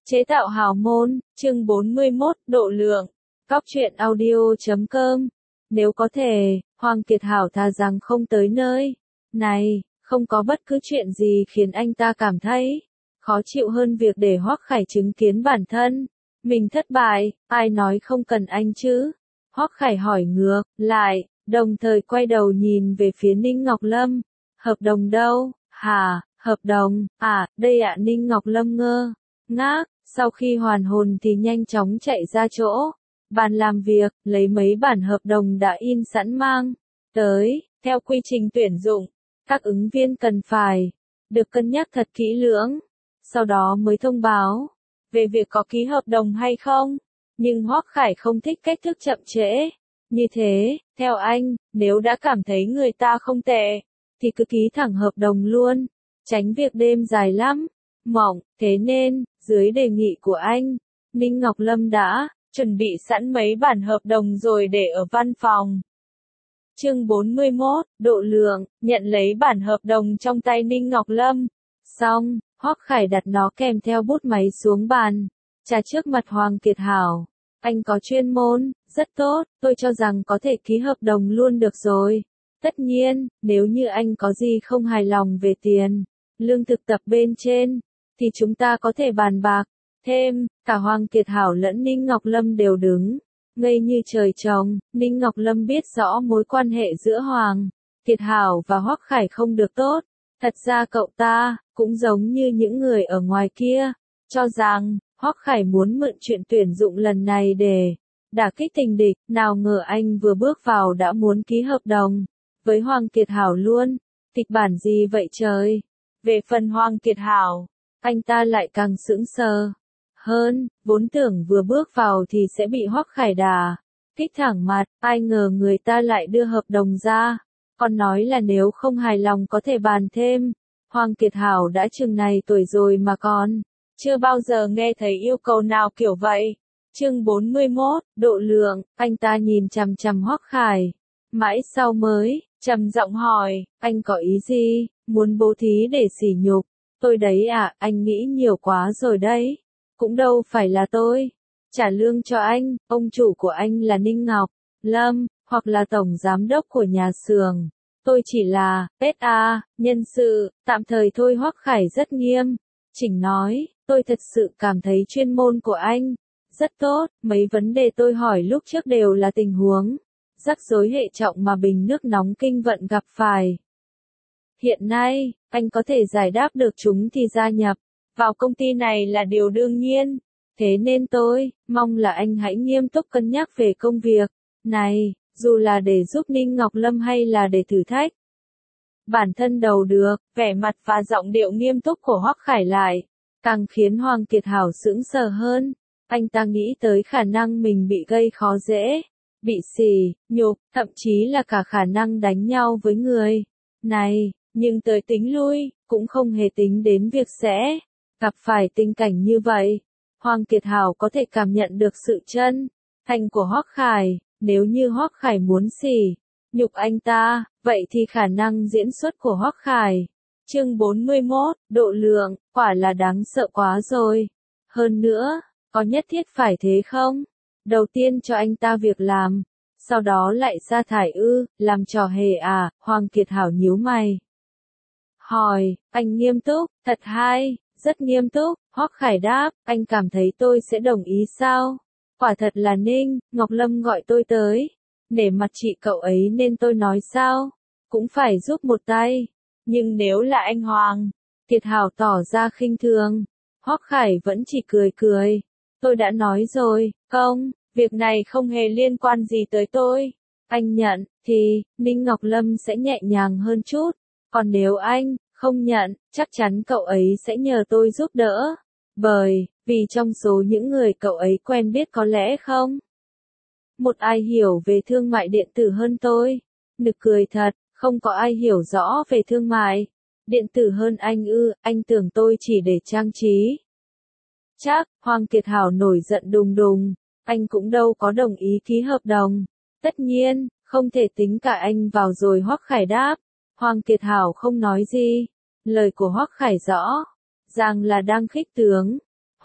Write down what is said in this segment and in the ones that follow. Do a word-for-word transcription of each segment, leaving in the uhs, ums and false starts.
Chế tạo hào môn, chương bốn mươi mốt, độ lượng. Cóc truyện audio chấm com. Nếu có thể, Hoàng Kiệt Hảo thà rằng không tới nơi này, không có bất cứ chuyện gì khiến anh ta cảm thấy khó chịu hơn việc để Hoắc Khải chứng kiến bản thân mình thất bại. Ai nói không cần anh chứ? Hoắc Khải hỏi ngược lại, đồng thời quay đầu nhìn về phía Ninh Ngọc Lâm. Hợp đồng đâu? Hả? Hợp đồng? À, đây ạ. Ninh Ngọc Lâm ngơ ngác, sau khi hoàn hồn thì nhanh chóng chạy ra chỗ bàn làm việc, lấy mấy bản hợp đồng đã in sẵn mang tới. Theo quy trình tuyển dụng, các ứng viên cần phải được cân nhắc thật kỹ lưỡng, sau đó mới thông báo về việc có ký hợp đồng hay không. Nhưng Hoắc Khải không thích cách thức chậm trễ như thế. Theo anh, nếu đã cảm thấy người ta không tệ thì cứ ký thẳng hợp đồng luôn, tránh việc đêm dài lắm mộng. Thế nên, dưới đề nghị của anh, Ninh Ngọc Lâm đã chuẩn bị sẵn mấy bản hợp đồng rồi để ở văn phòng. Chương bốn mươi mốt, độ lượng. Nhận lấy bản hợp đồng trong tay Ninh Ngọc Lâm xong, Hoắc Khải đặt nó kèm theo bút máy xuống bàn trà trước mặt Hoàng Kiệt Hảo. Anh có chuyên môn rất tốt, tôi cho rằng có thể ký hợp đồng luôn được rồi. Tất nhiên, nếu như anh có gì không hài lòng về tiền lương thực tập bên trên thì chúng ta có thể bàn bạc thêm. Cả Hoàng Kiệt Hảo lẫn Ninh Ngọc Lâm đều đứng ngây như trời trồng. Ninh Ngọc Lâm biết rõ mối quan hệ giữa Hoàng Kiệt Hảo và Hoắc Khải không được tốt. Thật ra cậu ta cũng giống như những người ở ngoài kia, cho rằng Hoắc Khải muốn mượn chuyện tuyển dụng lần này để đả kích tình địch. Nào ngờ anh vừa bước vào đã muốn ký hợp đồng với Hoàng Kiệt Hảo luôn. Kịch bản gì vậy trời? Về phần Hoàng Kiệt Hảo, anh ta lại càng sững sờ hơn, vốn tưởng vừa bước vào thì sẽ bị Hoắc Khải đả kích thẳng mặt, ai ngờ người ta lại đưa hợp đồng ra, còn nói là nếu không hài lòng có thể bàn thêm. Hoàng Kiệt Hảo đã chừng này tuổi rồi mà còn chưa bao giờ nghe thấy yêu cầu nào kiểu vậy. Chương bốn mươi mốt, độ lượng. Anh ta nhìn chằm chằm Hoắc Khải, mãi sau mới trầm giọng hỏi, anh có ý gì? Muốn bố thí để sỉ nhục tôi đấy à? Anh nghĩ nhiều quá rồi đấy. Cũng đâu phải là tôi trả lương cho anh, ông chủ của anh là Ninh Ngọc Lâm, hoặc là tổng giám đốc của nhà xưởng. Tôi chỉ là ét a, nhân sự, tạm thời thôi. Hoắc Khải rất nghiêm chỉnh nói, tôi thật sự cảm thấy chuyên môn của anh rất tốt. Mấy vấn đề tôi hỏi lúc trước đều là tình huống rắc rối hệ trọng mà bình nước nóng Kinh Vận gặp phải hiện nay. Anh có thể giải đáp được chúng thì gia nhập vào công ty này là điều đương nhiên. Thế nên tôi mong là anh hãy nghiêm túc cân nhắc về công việc này, dù là để giúp Ninh Ngọc Lâm hay là để thử thách bản thân đầu được. Vẻ mặt và giọng điệu nghiêm túc của Hoắc Khải lại càng khiến Hoàng Kiệt Hảo sững sờ hơn. Anh ta nghĩ tới khả năng mình bị gây khó dễ, bị sỉ nhục, thậm chí là cả khả năng đánh nhau với người này. Nhưng tới tính lui, cũng không hề tính đến việc sẽ gặp phải tình cảnh như vậy. Hoàng Kiệt Hảo có thể cảm nhận được sự chân thành của Hoắc Khải. Nếu như Hoắc Khải muốn sỉ nhục anh ta, vậy thì khả năng diễn xuất của Hoắc Khải. Chương bốn mươi mốt, độ lượng. Quả là đáng sợ quá rồi. Hơn nữa, có nhất thiết phải thế không? Đầu tiên cho anh ta việc làm, sau đó lại sa thải ư? Làm trò hề à? Hoàng Kiệt Hảo nhíu mày hỏi, anh nghiêm túc? Thật hay, rất nghiêm túc. Hoắc Khải đáp, anh cảm thấy tôi sẽ đồng ý sao? Quả thật là Ninh Ngọc Lâm gọi tôi tới, nể mặt chị cậu ấy nên tôi nói sao cũng phải giúp một tay. Nhưng nếu là anh Hoàng Kiệt Hảo tỏ ra khinh thường, Hoắc Khải vẫn chỉ cười cười. Tôi đã nói rồi, không, việc này không hề liên quan gì tới tôi. Anh nhận, thì, Ninh Ngọc Lâm sẽ nhẹ nhàng hơn chút. Còn nếu anh không nhận, chắc chắn cậu ấy sẽ nhờ tôi giúp đỡ. Bởi vì trong số những người cậu ấy quen biết có lẽ không một ai hiểu về thương mại điện tử hơn tôi. Nực cười thật, không có ai hiểu rõ về thương mại điện tử hơn anh ư? Anh tưởng tôi chỉ để trang trí chắc? Hoàng Kiệt Hảo nổi giận đùng đùng. Anh cũng đâu có đồng ý ký hợp đồng. Tất nhiên, không thể tính cả anh vào rồi. Hoắc Khải đáp. Hoàng Kiệt Hảo không nói gì. Lời của Hoắc Khải rõ ràng là đang khích tướng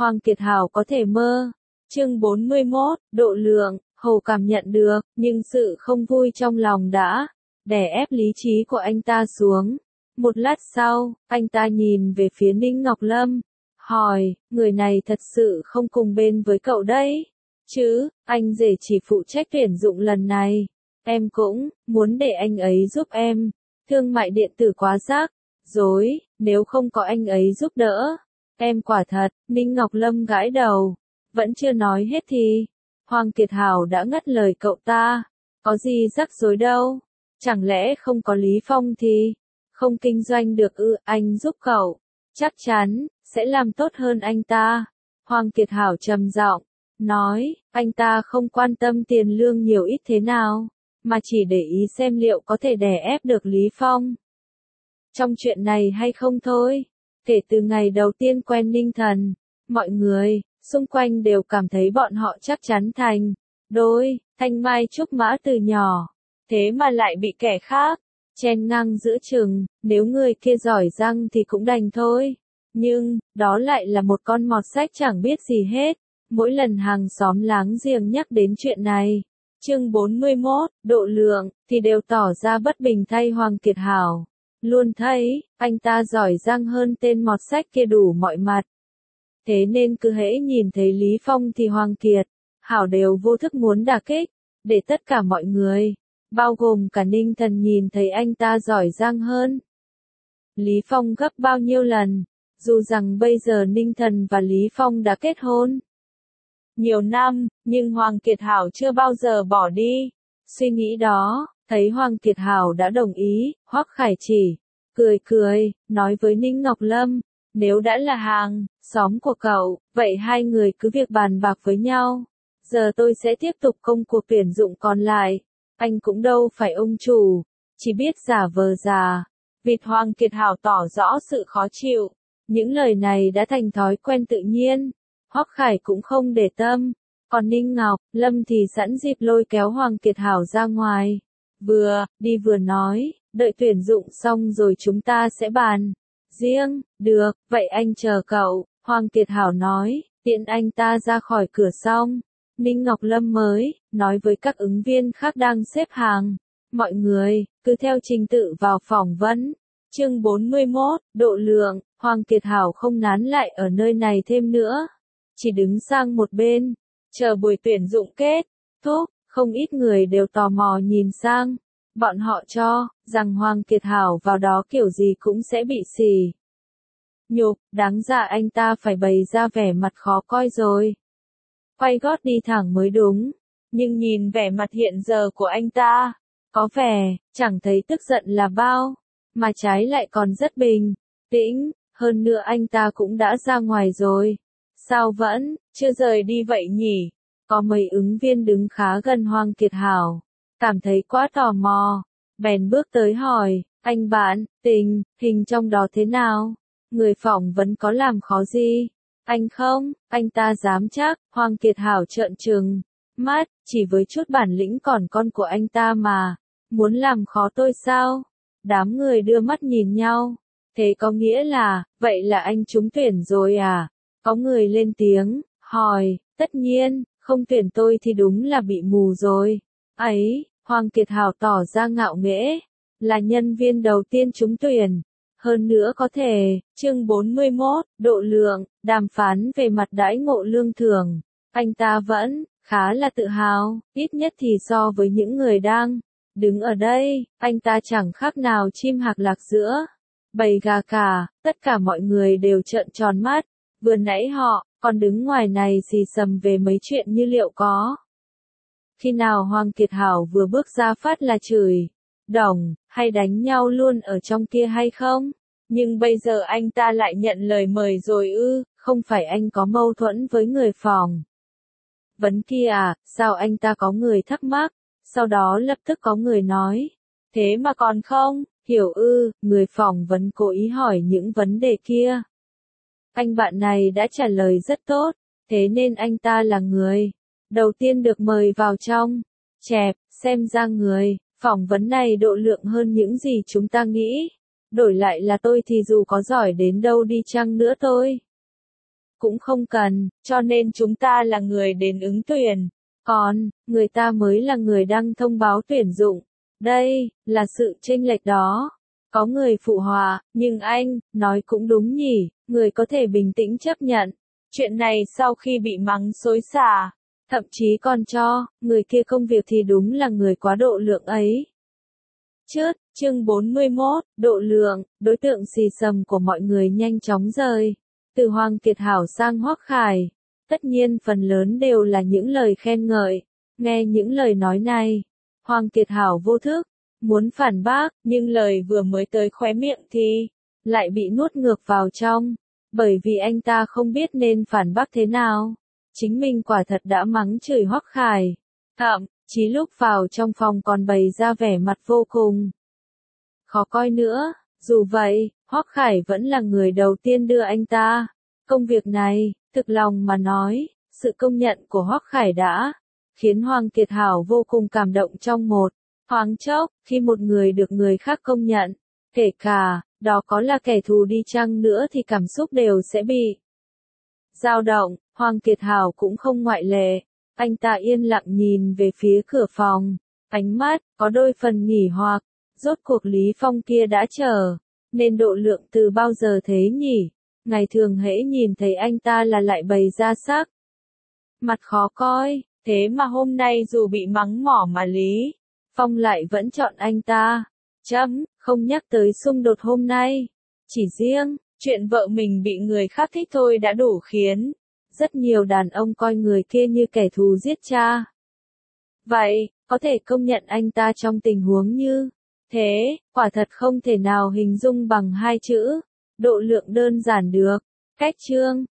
Hoàng Kiệt Hảo có thể mơ. Chương bốn mươi mốt, độ lượng, Hồ cảm nhận được, nhưng sự không vui trong lòng đã đè ép lý trí của anh ta xuống. Một lát sau, anh ta nhìn về phía Ninh Ngọc Lâm, hỏi, người này thật sự không cùng bên với cậu đấy, chứ, anh rể chỉ phụ trách tuyển dụng lần này. Em cũng muốn để anh ấy giúp em. Thương mại điện tử quá rắc rối, nếu không có anh ấy giúp đỡ. Em quả thật, Ninh Ngọc Lâm gãi đầu. Vẫn chưa nói hết thì Hoàng Kiệt Hảo đã ngắt lời cậu ta. Có gì rắc rối đâu. Chẳng lẽ không có Lý Phong thì không kinh doanh được ư? Anh giúp cậu, chắc chắn sẽ làm tốt hơn anh ta. Hoàng Kiệt Hảo trầm giọng nói, anh ta không quan tâm tiền lương nhiều ít thế nào, mà chỉ để ý xem liệu có thể đè ép được Lý Phong trong chuyện này hay không thôi. Kể từ ngày đầu tiên quen Ninh Thần, mọi người xung quanh đều cảm thấy bọn họ chắc chắn thành đôi thanh mai trúc mã từ nhỏ, thế mà lại bị kẻ khác chen ngang giữa chừng. Nếu người kia giỏi giang thì cũng đành thôi, nhưng đó lại là một con mọt sách chẳng biết gì hết. Mỗi lần hàng xóm láng giềng nhắc đến chuyện này, chương bốn mươi mốt, độ lượng, thì đều tỏ ra bất bình thay Hoàng Kiệt Hảo. Luôn thấy anh ta giỏi giang hơn tên mọt sách kia đủ mọi mặt. Thế nên cứ hễ nhìn thấy Lý Phong thì Hoàng Kiệt Hảo đều vô thức muốn đả kích, để tất cả mọi người, bao gồm cả Ninh Thần, nhìn thấy anh ta giỏi giang hơn Lý Phong gấp bao nhiêu lần. Dù rằng bây giờ Ninh Thần và Lý Phong đã kết hôn nhiều năm, nhưng Hoàng Kiệt Hảo chưa bao giờ bỏ đi suy nghĩ đó. Thấy Hoàng Kiệt Hảo đã đồng ý, Hoắc Khải chỉ cười cười, nói với Ninh Ngọc Lâm, nếu đã là hàng xóm của cậu, vậy hai người cứ việc bàn bạc với nhau. Giờ tôi sẽ tiếp tục công cuộc tuyển dụng còn lại. Anh cũng đâu phải ông chủ, chỉ biết giả vờ già. Vịt Hoàng Kiệt Hảo tỏ rõ sự khó chịu. Những lời này đã thành thói quen tự nhiên. Hoắc Khải cũng không để tâm. Còn Ninh Ngọc Lâm thì sẵn dịp lôi kéo Hoàng Kiệt Hảo ra ngoài. Vừa đi vừa nói, đợi tuyển dụng xong rồi chúng ta sẽ bàn riêng. Được, vậy anh chờ cậu. Hoàng Kiệt Hảo nói, tiện anh ta ra khỏi cửa xong. Ninh Ngọc Lâm mới nói với các ứng viên khác đang xếp hàng, mọi người cứ theo trình tự vào phỏng vấn. Chương bốn mươi mốt, độ lượng. Hoàng Kiệt Hảo không nán lại ở nơi này thêm nữa, chỉ đứng sang một bên, chờ buổi tuyển dụng kết thúc. Không ít người đều tò mò nhìn sang. Bọn họ cho rằng Hoàng Kiệt Hảo vào đó kiểu gì cũng sẽ bị xỉ nhục, đáng ra anh ta phải bày ra vẻ mặt khó coi rồi quay gót đi thẳng mới đúng. Nhưng nhìn vẻ mặt hiện giờ của anh ta, có vẻ chẳng thấy tức giận là bao, mà trái lại còn rất bình tĩnh. Hơn nữa anh ta cũng đã ra ngoài rồi, sao vẫn chưa rời đi vậy nhỉ? Có mấy ứng viên đứng khá gần Hoàng Kiệt Hảo, cảm thấy quá tò mò, bèn bước tới hỏi, anh bạn, tình hình trong đó thế nào? Người phỏng vấn có làm khó gì anh không? Anh ta dám chắc. Hoàng Kiệt Hảo trợn trừng mắt, chỉ với chút bản lĩnh còn con của anh ta mà muốn làm khó tôi sao? Đám người đưa mắt nhìn nhau. Thế có nghĩa là, vậy là anh trúng tuyển rồi à? Có người lên tiếng hỏi, tất nhiên, không tuyển tôi thì đúng là bị mù rồi. Ấy, Hoàng Kiệt Hảo tỏ ra ngạo nghễ, là nhân viên đầu tiên trúng tuyển. Hơn nữa có thể, chương bốn mươi mốt, độ lượng, đàm phán về mặt đãi ngộ lương thưởng. Anh ta vẫn khá là tự hào, ít nhất thì so với những người đang đứng ở đây, anh ta chẳng khác nào chim hạc lạc giữa bầy gà cả. Tất cả mọi người đều trợn tròn mắt. Vừa nãy họ còn đứng ngoài này xì xầm về mấy chuyện như liệu có khi nào Hoàng Kiệt Hảo vừa bước ra phát là chửi đồng, hay đánh nhau luôn ở trong kia hay không? Nhưng bây giờ anh ta lại nhận lời mời rồi ư? Không phải anh có mâu thuẫn với người phỏng vấn kia à? Sao anh ta có người thắc mắc? Sau đó lập tức có người nói, thế mà còn không hiểu ư? Người phỏng vấn cố ý hỏi những vấn đề kia. Anh bạn này đã trả lời rất tốt, thế nên anh ta là người đầu tiên được mời vào trong. Chẹp, xem ra người phỏng vấn này độ lượng hơn những gì chúng ta nghĩ. Đổi lại là tôi thì dù có giỏi đến đâu đi chăng nữa tôi cũng không cần, cho nên chúng ta là người đến ứng tuyển. Còn, người ta mới là người đăng thông báo tuyển dụng. Đây, là sự chênh lệch đó. Có người phụ họa, nhưng anh, nói cũng đúng nhỉ, người có thể bình tĩnh chấp nhận. Chuyện này sau khi bị mắng xối xả, thậm chí còn cho, người kia công việc thì đúng là người quá độ lượng ấy. Chớt, chương bốn mươi mốt, độ lượng, đối tượng xì xầm của mọi người nhanh chóng rời. Từ Hoàng Kiệt Hảo sang Hoắc Khải. Tất nhiên phần lớn đều là những lời khen ngợi. Nghe những lời nói này, Hoàng Kiệt Hảo vô thức, muốn phản bác, nhưng lời vừa mới tới khóe miệng thì lại bị nuốt ngược vào trong, bởi vì anh ta không biết nên phản bác thế nào. Chính mình quả thật đã mắng chửi Hoắc Khải, thậm chí lúc vào trong phòng còn bày ra vẻ mặt vô cùng khó coi nữa. Dù vậy, Hoắc Khải vẫn là người đầu tiên đưa anh ta công việc này. Thực lòng mà nói, sự công nhận của Hoắc Khải đã khiến Hoàng Kiệt Hảo vô cùng cảm động trong một thoáng chốc. Khi một người được người khác công nhận, kể cả đó có là kẻ thù đi chăng nữa thì cảm xúc đều sẽ bị dao động. Hoàng Kiệt Hảo cũng không ngoại lệ. Anh ta yên lặng nhìn về phía cửa phòng, ánh mắt có đôi phần nghỉ hoặc. Rốt cuộc Lý Phong kia đã chờ, nên độ lượng từ bao giờ thế nhỉ? Ngày thường hễ nhìn thấy anh ta là lại bày ra sắc mặt khó coi, thế mà hôm nay dù bị mắng mỏ mà Lý Phong lại vẫn chọn anh ta. Chấm, không nhắc tới xung đột hôm nay, chỉ riêng chuyện vợ mình bị người khác thích thôi đã đủ khiến rất nhiều đàn ông coi người kia như kẻ thù giết cha. Vậy, có thể công nhận anh ta trong tình huống như thế, quả thật không thể nào hình dung bằng hai chữ độ lượng đơn giản được. Cách chương